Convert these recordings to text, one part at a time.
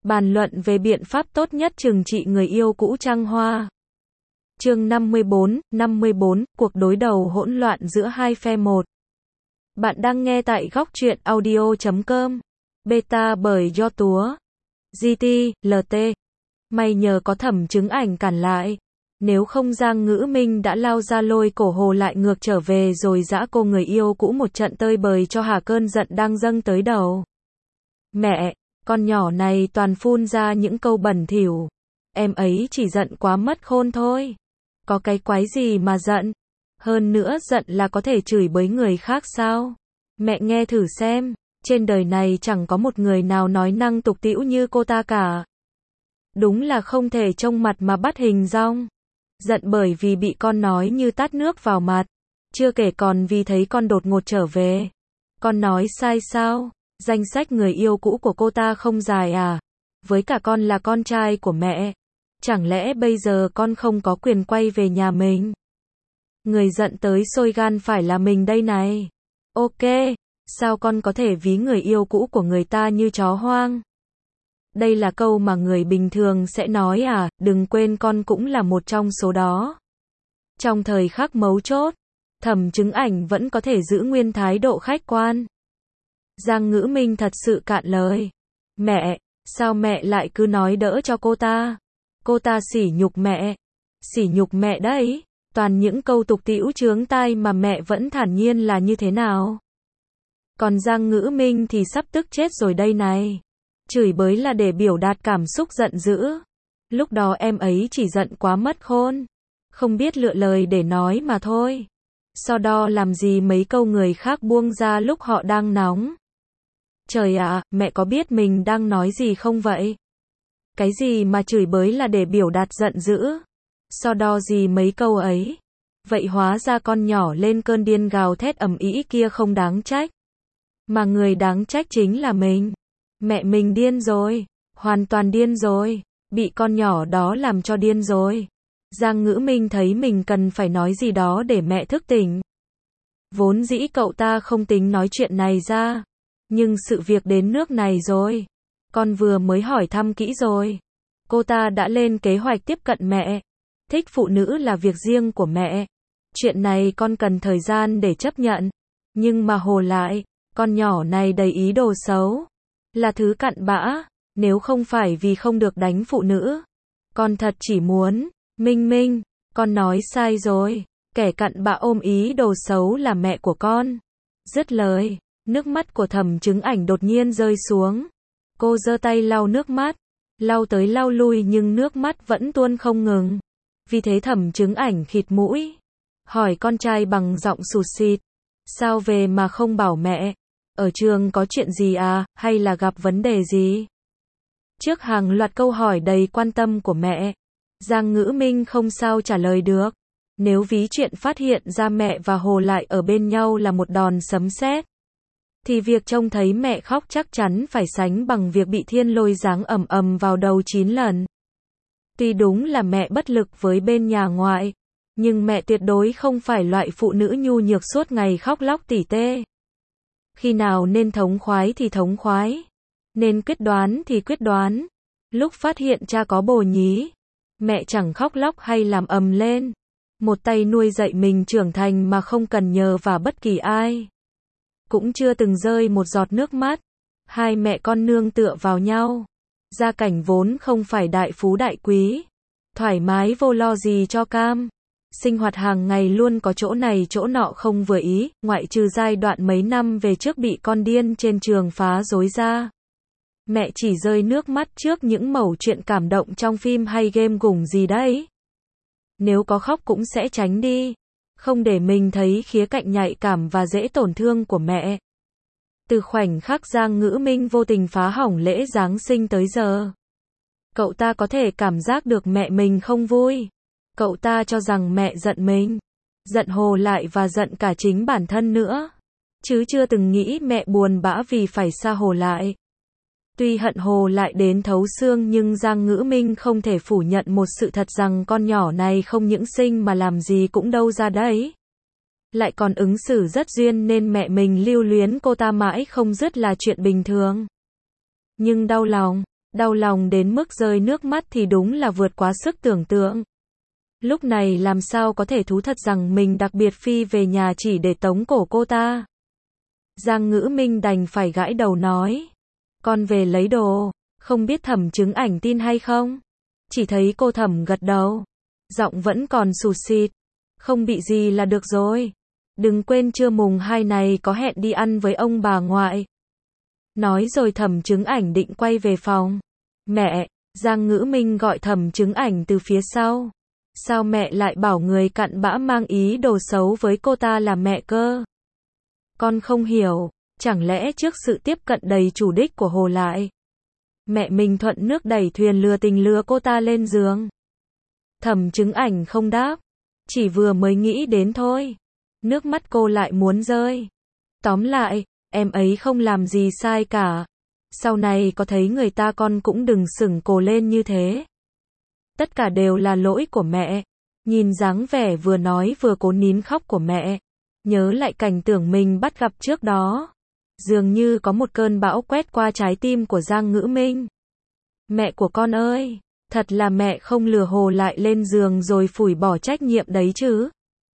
Bàn luận về biện pháp tốt nhất trừng trị người yêu cũ Trăng Hoa. Chương 54, cuộc đối đầu hỗn loạn giữa hai phe một. Bạn đang nghe tại góc truyện audio.com. Beta bởi Do Túa. GT, LT. May nhờ có Thẩm Chứng Ảnh cản lại. Nếu không Giang Ngữ Minh đã lao ra lôi cổ Hồ lại ngược trở về rồi giã cô người yêu cũ một trận tơi bời cho hả cơn giận đang dâng tới đầu. Mẹ, con nhỏ này toàn phun ra những câu bẩn thỉu. Em ấy chỉ giận quá mất khôn thôi. Có cái quái gì mà giận? Hơn nữa giận là có thể chửi bới người khác sao? Mẹ nghe thử xem, trên đời này chẳng có một người nào nói năng tục tĩu như cô ta cả. Đúng là không thể trông mặt mà bắt hình dong. Giận bởi vì bị con nói như tát nước vào mặt. Chưa kể còn vì thấy con đột ngột trở về. Con nói sai sao? Danh sách người yêu cũ của cô ta không dài à? Với cả con là con trai của mẹ. Chẳng lẽ bây giờ con không có quyền quay về nhà mình? Người giận tới sôi gan phải là mình đây này. Ok, sao con có thể ví người yêu cũ của người ta như chó hoang? Đây là câu mà người bình thường sẽ nói à, đừng quên con cũng là một trong số đó. Trong thời khắc mấu chốt, Thẩm Chứng Ảnh vẫn có thể giữ nguyên thái độ khách quan. Giang Ngữ Minh thật sự cạn lời. Mẹ, sao mẹ lại cứ nói đỡ cho cô ta? Cô ta sỉ nhục mẹ. Sỉ nhục mẹ đấy. Toàn những câu tục tĩu chướng tai mà mẹ vẫn thản nhiên là như thế nào? Còn Giang Ngữ Minh thì sắp tức chết rồi đây này. Chửi bới là để biểu đạt cảm xúc giận dữ. Lúc đó em ấy chỉ giận quá mất khôn. Không biết lựa lời để nói mà thôi. So đo làm gì mấy câu người khác buông ra lúc họ đang nóng. Trời ạ, mẹ có biết mình đang nói gì không vậy? Cái gì mà chửi bới là để biểu đạt giận dữ? So đo gì mấy câu ấy? Vậy hóa ra con nhỏ lên cơn điên gào thét ầm ĩ kia không đáng trách. Mà người đáng trách chính là mình. Mẹ mình điên rồi. Hoàn toàn điên rồi. Bị con nhỏ đó làm cho điên rồi. Giang Ngữ Minh thấy mình cần phải nói gì đó để mẹ thức tỉnh. Vốn dĩ cậu ta không tính nói chuyện này ra. Nhưng sự việc đến nước này rồi. Con vừa mới hỏi thăm kỹ rồi. Cô ta đã lên kế hoạch tiếp cận mẹ. Thích phụ nữ là việc riêng của mẹ. Chuyện này con cần thời gian để chấp nhận. Nhưng mà Hồ lại, con nhỏ này đầy ý đồ xấu. Là thứ cặn bã. Nếu không phải vì không được đánh phụ nữ. Con thật chỉ muốn. Minh, con nói sai rồi. Kẻ cặn bã ôm ý đồ xấu là mẹ của con. Dứt lời, nước mắt của Thẩm Chứng Ảnh đột nhiên rơi xuống. Cô giơ tay lau nước mắt. Lau tới lau lui nhưng nước mắt vẫn tuôn không ngừng. Vì thế Thẩm Chứng Ảnh khịt mũi. Hỏi con trai bằng giọng sụt sịt. Sao về mà không bảo mẹ? Ở trường có chuyện gì à, hay là gặp vấn đề gì? Trước hàng loạt câu hỏi đầy quan tâm của mẹ, Giang Ngữ Minh không sao trả lời được. Nếu ví chuyện phát hiện ra mẹ và Hồ lại ở bên nhau là một đòn sấm sét, thì việc trông thấy mẹ khóc chắc chắn phải sánh bằng việc bị thiên lôi giáng ầm ầm vào đầu 9 lần. Tuy đúng là mẹ bất lực với bên nhà ngoại, nhưng mẹ tuyệt đối không phải loại phụ nữ nhu nhược suốt ngày khóc lóc tỉ tê. Khi nào nên thống khoái thì thống khoái, nên quyết đoán thì quyết đoán. Lúc phát hiện cha có bồ nhí, mẹ chẳng khóc lóc hay làm ầm lên. Một tay nuôi dạy mình trưởng thành mà không cần nhờ vả bất kỳ ai. Cũng chưa từng rơi một giọt nước mắt. Hai mẹ con nương tựa vào nhau. Gia cảnh vốn không phải đại phú đại quý. Thoải mái vô lo gì cho cam. Sinh hoạt hàng ngày luôn có chỗ này chỗ nọ không vừa ý, ngoại trừ giai đoạn mấy năm về trước bị con điên trên trường phá rối ra. Mẹ chỉ rơi nước mắt trước những mẩu chuyện cảm động trong phim hay game gủng gì đấy. Nếu có khóc cũng sẽ tránh đi. Không để mình thấy khía cạnh nhạy cảm và dễ tổn thương của mẹ. Từ khoảnh khắc Giang Ngữ Minh vô tình phá hỏng lễ Giáng sinh tới giờ, cậu ta có thể cảm giác được mẹ mình không vui. Cậu ta cho rằng mẹ giận mình, giận Hồ lại và giận cả chính bản thân nữa. Chứ chưa từng nghĩ mẹ buồn bã vì phải xa Hồ lại. Tuy hận Hồ lại đến thấu xương nhưng Giang Ngữ Minh không thể phủ nhận một sự thật rằng con nhỏ này không những xinh mà làm gì cũng đâu ra đấy. Lại còn ứng xử rất duyên nên mẹ mình lưu luyến cô ta mãi không dứt là chuyện bình thường. Nhưng Đau lòng đến mức rơi nước mắt thì đúng là vượt quá sức tưởng tượng. Lúc này làm sao có thể thú thật rằng mình đặc biệt phi về nhà chỉ để tống cổ cô ta. Giang Ngữ Minh đành phải gãi đầu nói. Con về lấy đồ, không biết Thẩm Chứng Ảnh tin hay không? Chỉ thấy cô Thẩm gật đầu. Giọng vẫn còn sụt sịt. Không bị gì là được rồi. Đừng quên trưa mùng 2 này có hẹn đi ăn với ông bà ngoại. Nói rồi Thẩm Chứng Ảnh định quay về phòng. Mẹ, Giang Ngữ Minh gọi Thẩm Chứng Ảnh từ phía sau. Sao mẹ lại bảo người cặn bã mang ý đồ xấu với cô ta là mẹ cơ? Con không hiểu, chẳng lẽ trước sự tiếp cận đầy chủ đích của Hồ Lại, mẹ mình thuận nước đẩy thuyền lừa tình lừa cô ta lên giường? Thẩm Chứng Ảnh không đáp, chỉ vừa mới nghĩ đến thôi. Nước mắt cô lại muốn rơi. Tóm lại, em ấy không làm gì sai cả. Sau này có thấy người ta con cũng đừng sửng cổ lên như thế. Tất cả đều là lỗi của mẹ. Nhìn dáng vẻ vừa nói vừa cố nín khóc của mẹ, nhớ lại cảnh tưởng mình bắt gặp trước đó, dường như có một cơn bão quét qua trái tim của Giang Ngữ Minh. Mẹ của con ơi, thật là mẹ không lừa Hồ Lại lên giường rồi phủi bỏ trách nhiệm đấy chứ.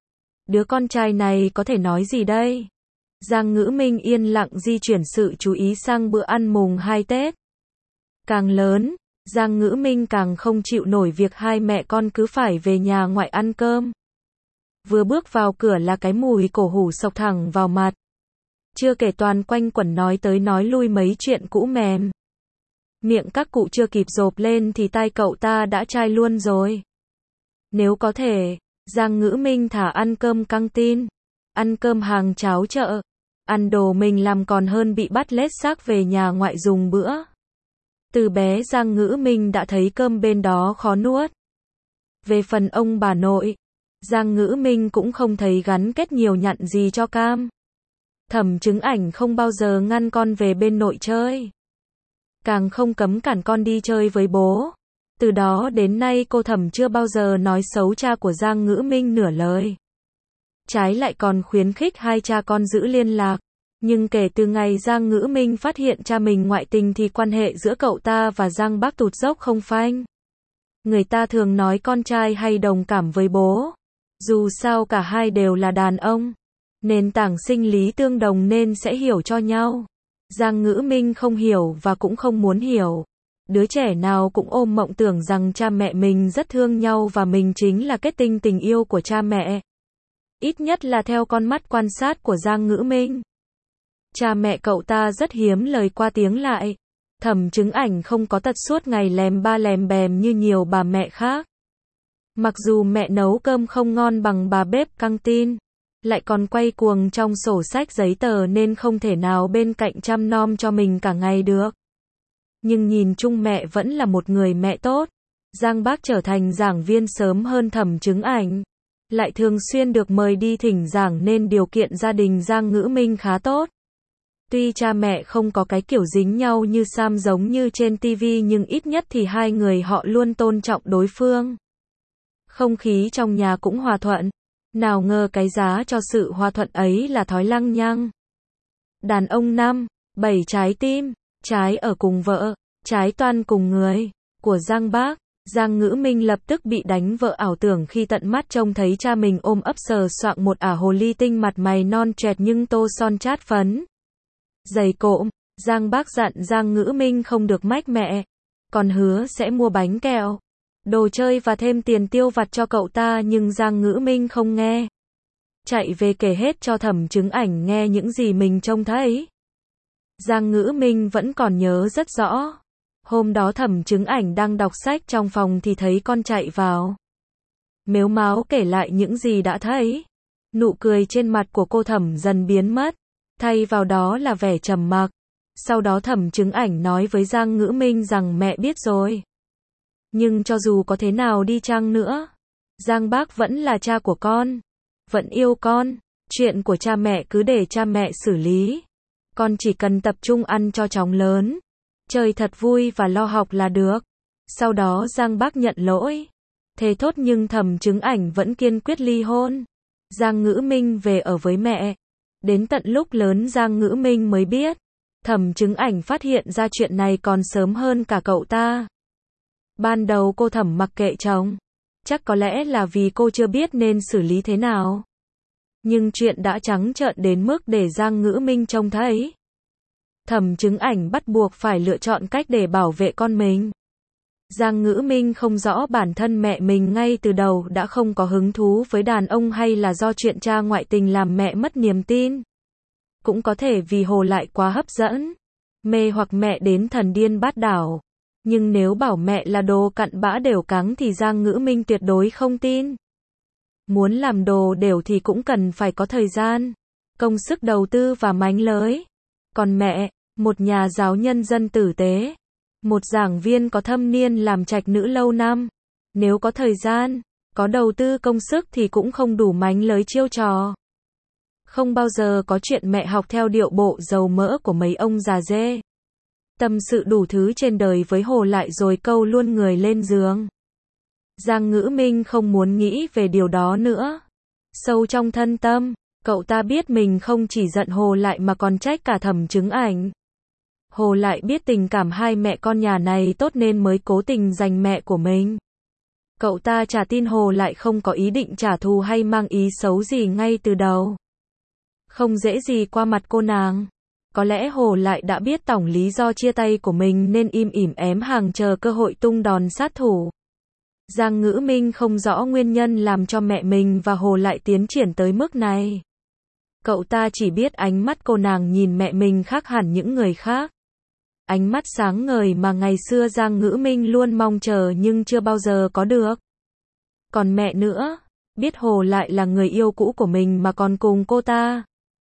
Đứa con trai này có thể nói gì đây? Giang Ngữ Minh yên lặng di chuyển sự chú ý sang bữa ăn mùng 2 Tết. Càng lớn, Giang Ngữ Minh càng không chịu nổi việc hai mẹ con cứ phải về nhà ngoại ăn cơm. Vừa bước vào cửa là cái mùi cổ hủ xộc thẳng vào mặt. Chưa kể toàn quanh quẩn nói tới nói lui mấy chuyện cũ mềm. Miệng các cụ chưa kịp dộp lên thì tai cậu ta đã chai luôn rồi. Nếu có thể, Giang Ngữ Minh thả ăn cơm căng tin, ăn cơm hàng cháo chợ, ăn đồ mình làm còn hơn bị bắt lết xác về nhà ngoại dùng bữa. Từ bé Giang Ngữ Minh đã thấy cơm bên đó khó nuốt. Về phần ông bà nội, Giang Ngữ Minh cũng không thấy gắn kết nhiều nhặn gì cho cam. Thẩm Chứng Ảnh không bao giờ ngăn con về bên nội chơi. Càng không cấm cản con đi chơi với bố. Từ đó đến nay cô Thẩm chưa bao giờ nói xấu cha của Giang Ngữ Minh nửa lời. Trái lại còn khuyến khích hai cha con giữ liên lạc. Nhưng kể từ ngày Giang Ngữ Minh phát hiện cha mình ngoại tình thì quan hệ giữa cậu ta và Giang Bác tụt dốc không phanh. Người ta thường nói con trai hay đồng cảm với bố. Dù sao cả hai đều là đàn ông. Nền tảng sinh lý tương đồng nên sẽ hiểu cho nhau. Giang Ngữ Minh không hiểu và cũng không muốn hiểu. Đứa trẻ nào cũng ôm mộng tưởng rằng cha mẹ mình rất thương nhau và mình chính là kết tinh tình yêu của cha mẹ. Ít nhất là theo con mắt quan sát của Giang Ngữ Minh. Cha mẹ cậu ta rất hiếm lời qua tiếng lại. Thẩm Chứng Ảnh không có tật suốt ngày lèm ba lèm bèm như nhiều bà mẹ khác. Mặc dù mẹ nấu cơm không ngon bằng bà bếp căng tin, lại còn quay cuồng trong sổ sách giấy tờ nên không thể nào bên cạnh chăm nom cho mình cả ngày được. Nhưng nhìn chung mẹ vẫn là một người mẹ tốt. Giang Bác trở thành giảng viên sớm hơn Thẩm Chứng Ảnh, lại thường xuyên được mời đi thỉnh giảng nên điều kiện gia đình Giang Ngữ Minh khá tốt. Tuy cha mẹ không có cái kiểu dính nhau như Sam giống như trên TV nhưng ít nhất thì hai người họ luôn tôn trọng đối phương. Không khí trong nhà cũng hòa thuận. Nào ngờ cái giá cho sự hòa thuận ấy là thói lăng nhăng. Đàn ông 5, 7 trái tim, trái ở cùng vợ, trái toan cùng người, của Giang Bác. Giang Ngữ Minh lập tức bị đánh vợ ảo tưởng khi tận mắt trông thấy cha mình ôm ấp sờ soạng một ả hồ ly tinh mặt mày non choẹt nhưng tô son chát phấn. Dày cộm, Giang Bác dặn Giang Ngữ Minh không được mách mẹ, còn hứa sẽ mua bánh kẹo, đồ chơi và thêm tiền tiêu vặt cho cậu ta nhưng Giang Ngữ Minh không nghe. Chạy về kể hết cho Thẩm Chứng Ảnh nghe những gì mình trông thấy. Giang Ngữ Minh vẫn còn nhớ rất rõ. Hôm đó Thẩm Chứng Ảnh đang đọc sách trong phòng thì thấy con chạy vào. Mếu máo kể lại những gì đã thấy. Nụ cười trên mặt của cô Thẩm dần biến mất, thay vào đó là vẻ trầm mặc. Sau đó Thẩm Chứng Ảnh nói với Giang Ngữ Minh rằng mẹ biết rồi. Nhưng cho dù có thế nào đi chăng nữa, Giang Bác vẫn là cha của con, vẫn yêu con. Chuyện của cha mẹ cứ để cha mẹ xử lý. Con chỉ cần tập trung ăn cho chóng lớn, chơi thật vui và lo học là được. Sau đó Giang Bác nhận lỗi, thề thốt nhưng Thẩm Chứng Ảnh vẫn kiên quyết ly hôn. Giang Ngữ Minh về ở với mẹ. Đến tận lúc lớn Giang Ngữ Minh mới biết, Thẩm Chứng Ảnh phát hiện ra chuyện này còn sớm hơn cả cậu ta. Ban đầu cô Thẩm mặc kệ chồng. Chắc có lẽ là vì cô chưa biết nên xử lý thế nào. Nhưng chuyện đã trắng trợn đến mức để Giang Ngữ Minh trông thấy. Thẩm Chứng Ảnh bắt buộc phải lựa chọn cách để bảo vệ con mình. Giang Ngữ Minh không rõ bản thân mẹ mình ngay từ đầu đã không có hứng thú với đàn ông hay là do chuyện cha ngoại tình làm mẹ mất niềm tin. Cũng có thể vì Hồ Lại quá hấp dẫn, mê hoặc mẹ đến thần điên bát đảo. Nhưng nếu bảo mẹ là đồ cặn bã đều cáng thì Giang Ngữ Minh tuyệt đối không tin. Muốn làm đồ đều thì cũng cần phải có thời gian, công sức đầu tư và mánh lới. Còn mẹ, một nhà giáo nhân dân tử tế, một giảng viên có thâm niên làm trạch nữ lâu năm, nếu có thời gian, có đầu tư công sức thì cũng không đủ mánh lới chiêu trò. Không bao giờ có chuyện mẹ học theo điệu bộ dầu mỡ của mấy ông già dê. Tâm sự đủ thứ trên đời với Hồ Lại rồi câu luôn người lên giường. Giang Ngữ Minh không muốn nghĩ về điều đó nữa. Sâu trong thân tâm, cậu ta biết mình không chỉ giận Hồ Lại mà còn trách cả Thẩm Chứng Ảnh. Hồ Lại biết tình cảm hai mẹ con nhà này tốt nên mới cố tình giành mẹ của mình. Cậu ta chả tin Hồ Lại không có ý định trả thù hay mang ý xấu gì ngay từ đầu. Không dễ gì qua mặt cô nàng. Có lẽ Hồ Lại đã biết tổng lý do chia tay của mình nên im ỉm ém hàng chờ cơ hội tung đòn sát thủ. Giang Ngữ Minh không rõ nguyên nhân làm cho mẹ mình và Hồ Lại tiến triển tới mức này. Cậu ta chỉ biết ánh mắt cô nàng nhìn mẹ mình khác hẳn những người khác. Ánh mắt sáng ngời mà ngày xưa Giang Ngữ Minh luôn mong chờ nhưng chưa bao giờ có được. Còn mẹ nữa, biết Hồ Lại là người yêu cũ của mình mà còn cùng cô ta.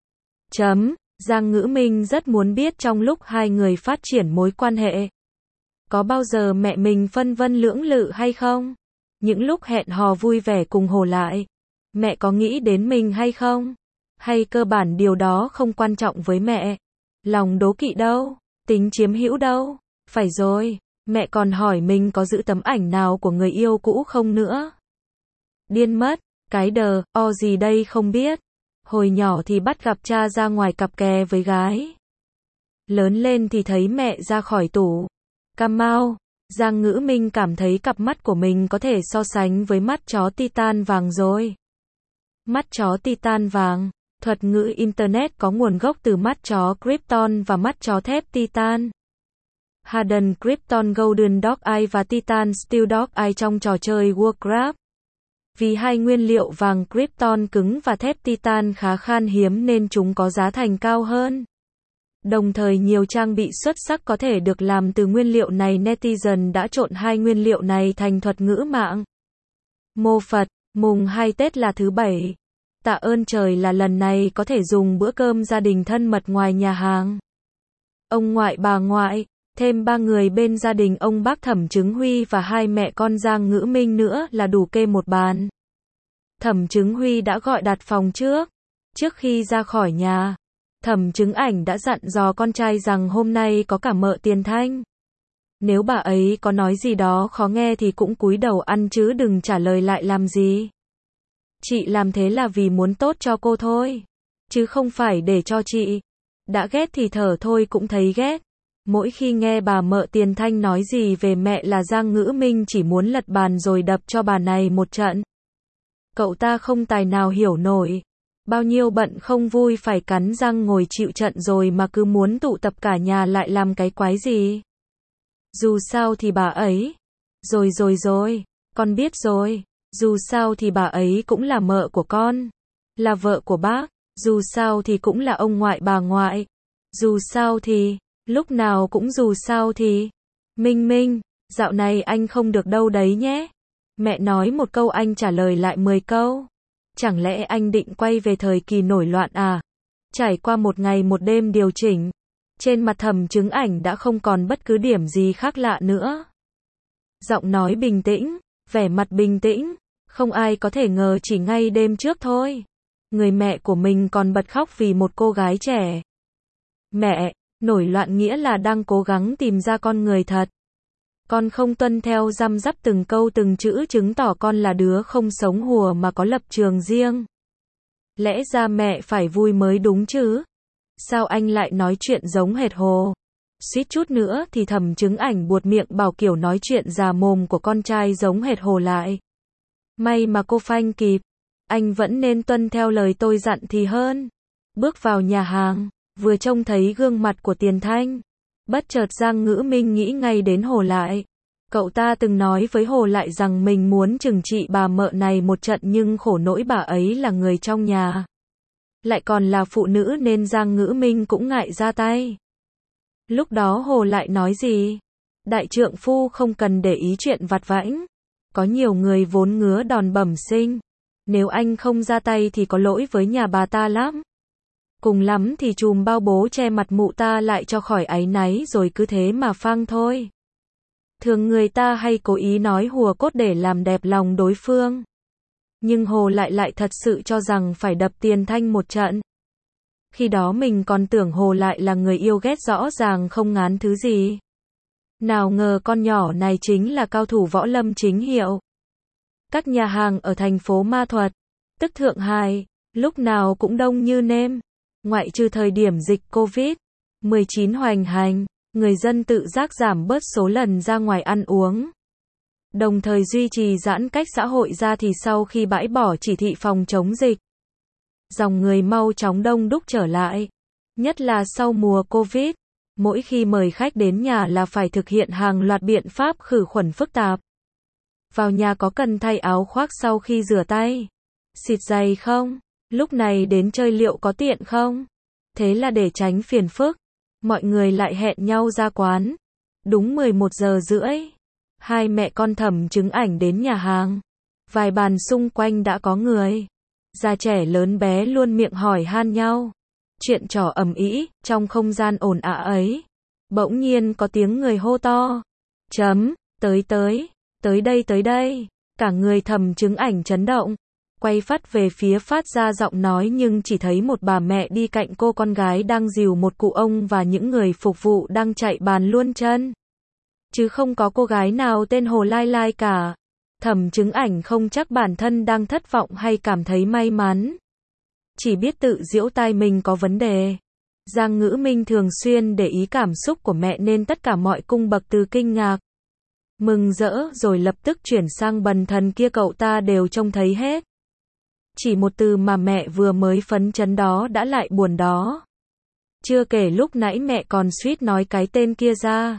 Giang Ngữ Minh rất muốn biết trong lúc hai người phát triển mối quan hệ, có bao giờ mẹ mình phân vân lưỡng lự hay không? Những lúc hẹn hò vui vẻ cùng Hồ Lại, mẹ có nghĩ đến mình hay không? Hay cơ bản điều đó không quan trọng với mẹ? Lòng đố kỵ đâu? Tính chiếm hữu đâu? Phải rồi, mẹ còn hỏi mình có giữ tấm ảnh nào của người yêu cũ không nữa. Điên mất, cái đờ, gì đây không biết. Hồi nhỏ thì bắt gặp cha ra ngoài cặp kè với gái. Lớn lên thì thấy mẹ ra khỏi tủ. Cam mau, Giang Ngữ Minh cảm thấy cặp mắt của mình có thể so sánh với mắt chó Titan vàng rồi. Mắt chó Titan vàng, thuật ngữ Internet có nguồn gốc từ mắt chó Krypton và mắt chó thép Titan. Harden Krypton Golden Dog Eye và Titan Steel Dog Eye trong trò chơi Warcraft. Vì hai nguyên liệu vàng Krypton cứng và thép Titan khá khan hiếm nên chúng có giá thành cao hơn. Đồng thời nhiều trang bị xuất sắc có thể được làm từ nguyên liệu này. Netizen đã trộn hai nguyên liệu này thành thuật ngữ mạng. Mô Phật, mùng 2 Tết là thứ Bảy. Tạ ơn trời là lần này có thể dùng bữa cơm gia đình thân mật ngoài nhà hàng. Ông ngoại bà ngoại, thêm 3 người bên gia đình ông bác Thẩm Chứng Huy và hai mẹ con Giang Ngữ Minh nữa là đủ kê một bàn. Thẩm Chứng Huy đã gọi đặt phòng trước. Trước khi ra khỏi nhà, Thẩm Chứng Ảnh đã dặn dò con trai rằng hôm nay có cả mợ Tiền Thanh. Nếu bà ấy có nói gì đó khó nghe thì cũng cúi đầu ăn chứ đừng trả lời lại làm gì. Chị làm thế là vì muốn tốt cho cô thôi, chứ không phải để cho chị. Đã ghét thì thở thôi cũng thấy ghét. Mỗi khi nghe bà mợ Tiền Thanh nói gì về mẹ là Giang Ngữ Minh chỉ muốn lật bàn rồi đập cho bà này một trận. Cậu ta không tài nào hiểu nổi. Bao nhiêu bận không vui phải cắn răng ngồi chịu trận rồi mà cứ muốn tụ tập cả nhà lại làm cái quái gì. Dù sao thì bà ấy. Rồi, con biết rồi. Dù sao thì bà ấy cũng là mợ của con. Là vợ của bác. Dù sao thì cũng là ông ngoại bà ngoại. Dù sao thì, lúc nào cũng dù sao thì. Minh, dạo này anh không được đâu đấy nhé. Mẹ nói một câu anh trả lời lại 10 câu. Chẳng lẽ anh định quay về thời kỳ nổi loạn à? Trải qua một ngày một đêm điều chỉnh, trên mặt Thẩm Chứng Ảnh đã không còn bất cứ điểm gì khác lạ nữa. Giọng nói bình tĩnh, vẻ mặt bình tĩnh, không ai có thể ngờ chỉ ngay đêm trước thôi. Người mẹ của mình còn bật khóc vì một cô gái trẻ. Mẹ, nổi loạn nghĩa là đang cố gắng tìm ra con người thật. Con không tuân theo răm rắp từng câu từng chữ chứng tỏ con là đứa không sống hùa mà có lập trường riêng. Lẽ ra mẹ phải vui mới đúng chứ. Sao anh lại nói chuyện giống hệt Hồ? Suýt chút nữa thì Thẩm Chứng Ảnh buột miệng bảo kiểu nói chuyện già mồm của con trai giống hệt Hồ lại. May mà cô phanh kịp. Anh vẫn nên tuân theo lời tôi dặn thì hơn. Bước vào nhà hàng, vừa trông thấy gương mặt của Tiền Thanh. Bất chợt Giang Ngữ Minh nghĩ ngay đến Hồ Lại. Cậu ta từng nói với Hồ Lại rằng mình muốn trừng trị bà mợ này một trận nhưng khổ nỗi bà ấy là người trong nhà. Lại còn là phụ nữ nên Giang Ngữ Minh cũng ngại ra tay. Lúc đó Hồ Lại nói gì? Đại trượng phu không cần để ý chuyện vặt vãnh. Có nhiều người vốn ngứa đòn bẩm sinh. Nếu anh không ra tay thì có lỗi với nhà bà ta lắm. Cùng lắm thì chùm bao bố che mặt mụ ta lại cho khỏi áy náy rồi cứ thế mà phang thôi. Thường người ta hay cố ý nói hùa cốt để làm đẹp lòng đối phương. Nhưng Hồ lại thật sự cho rằng phải đập Tiền Thanh một trận. Khi đó mình còn tưởng Hồ Lại là người yêu ghét rõ ràng không ngán thứ gì. Nào ngờ con nhỏ này chính là cao thủ võ lâm chính hiệu. Các nhà hàng ở thành phố Ma Thuật, tức Thượng Hải, lúc nào cũng đông như nêm. Ngoại trừ thời điểm dịch Covid-19 hoành hành, người dân tự giác giảm bớt số lần ra ngoài ăn uống. Đồng thời duy trì giãn cách xã hội ra thì sau khi bãi bỏ chỉ thị phòng chống dịch, dòng người mau chóng đông đúc trở lại. Nhất là sau mùa Covid, mỗi khi mời khách đến nhà là phải thực hiện hàng loạt biện pháp khử khuẩn phức tạp. Vào nhà có cần thay áo khoác sau khi rửa tay? Xịt giày không? Lúc này đến chơi liệu có tiện không? Thế là để tránh phiền phức, mọi người lại hẹn nhau ra quán. Đúng 11 giờ rưỡi, hai mẹ con Thẩm Chứng Ảnh đến nhà hàng. Vài bàn xung quanh đã có người. Già trẻ lớn bé luôn miệng hỏi han nhau. Chuyện trò ầm ĩ, trong không gian ồn ào ấy. Bỗng nhiên có tiếng người hô to. Tới đây. Cả người Thẩm Chứng Ảnh chấn động. Quay phát về phía phát ra giọng nói nhưng chỉ thấy một bà mẹ đi cạnh cô con gái đang dìu một cụ ông và những người phục vụ đang chạy bàn luôn chân. Chứ không có cô gái nào tên Hồ Lai Lai cả. Thẩm Chứng Ảnh không chắc bản thân đang thất vọng hay cảm thấy may mắn. Chỉ biết tự giễu tai mình có vấn đề. Giang Ngữ Minh thường xuyên để ý cảm xúc của mẹ nên tất cả mọi cung bậc từ kinh ngạc, mừng rỡ rồi lập tức chuyển sang bần thần kia cậu ta đều trông thấy hết. Chỉ một từ mà mẹ vừa mới phấn chấn đó đã lại buồn đó. Chưa kể lúc nãy mẹ còn suýt nói cái tên kia ra.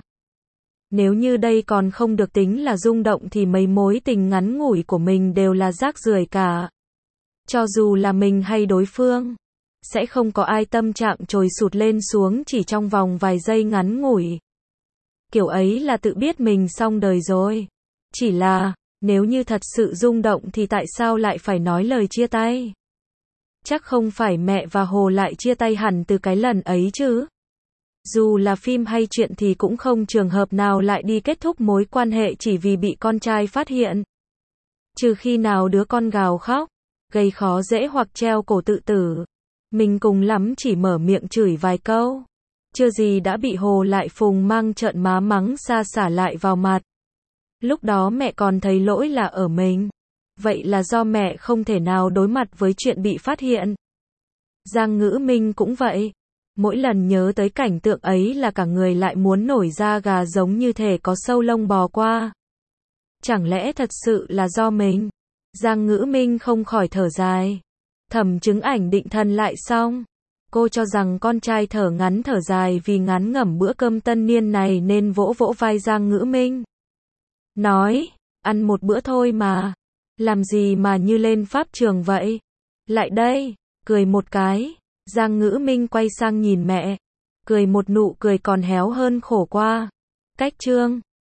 Nếu như đây còn không được tính là rung động thì mấy mối tình ngắn ngủi của mình đều là rác rưởi cả. Cho dù là mình hay đối phương, sẽ không có ai tâm trạng trồi sụt lên xuống chỉ trong vòng vài giây ngắn ngủi. Kiểu ấy là tự biết mình xong đời rồi. Chỉ là, nếu như thật sự rung động thì tại sao lại phải nói lời chia tay? Chắc không phải mẹ và Hồ lại chia tay hẳn từ cái lần ấy chứ. Dù là phim hay chuyện thì cũng không trường hợp nào lại đi kết thúc mối quan hệ chỉ vì bị con trai phát hiện. Trừ khi nào đứa con gào khóc, gây khó dễ hoặc treo cổ tự tử. Mình cùng lắm chỉ mở miệng chửi vài câu. Chưa gì đã bị Hồ lại phùng mang trợn má mắng xa xả lại vào mặt. Lúc đó mẹ còn thấy lỗi là ở mình. Vậy là do mẹ không thể nào đối mặt với chuyện bị phát hiện. Giang Ngữ Minh cũng vậy. Mỗi lần nhớ tới cảnh tượng ấy là cả người lại muốn nổi da gà giống như thể có sâu lông bò qua. Chẳng lẽ thật sự là do mình? Giang Ngữ Minh không khỏi thở dài. Thẩm Chứng Ảnh định thần lại xong. Cô cho rằng con trai thở ngắn thở dài vì ngán ngẩm bữa cơm tân niên này nên vỗ vỗ vai Giang Ngữ Minh. Nói, ăn một bữa thôi mà. Làm gì mà như lên pháp trường vậy? Lại đây, cười một cái. Giang Ngữ Minh quay sang nhìn mẹ. Cười một nụ cười còn héo hơn khổ qua. Cách chương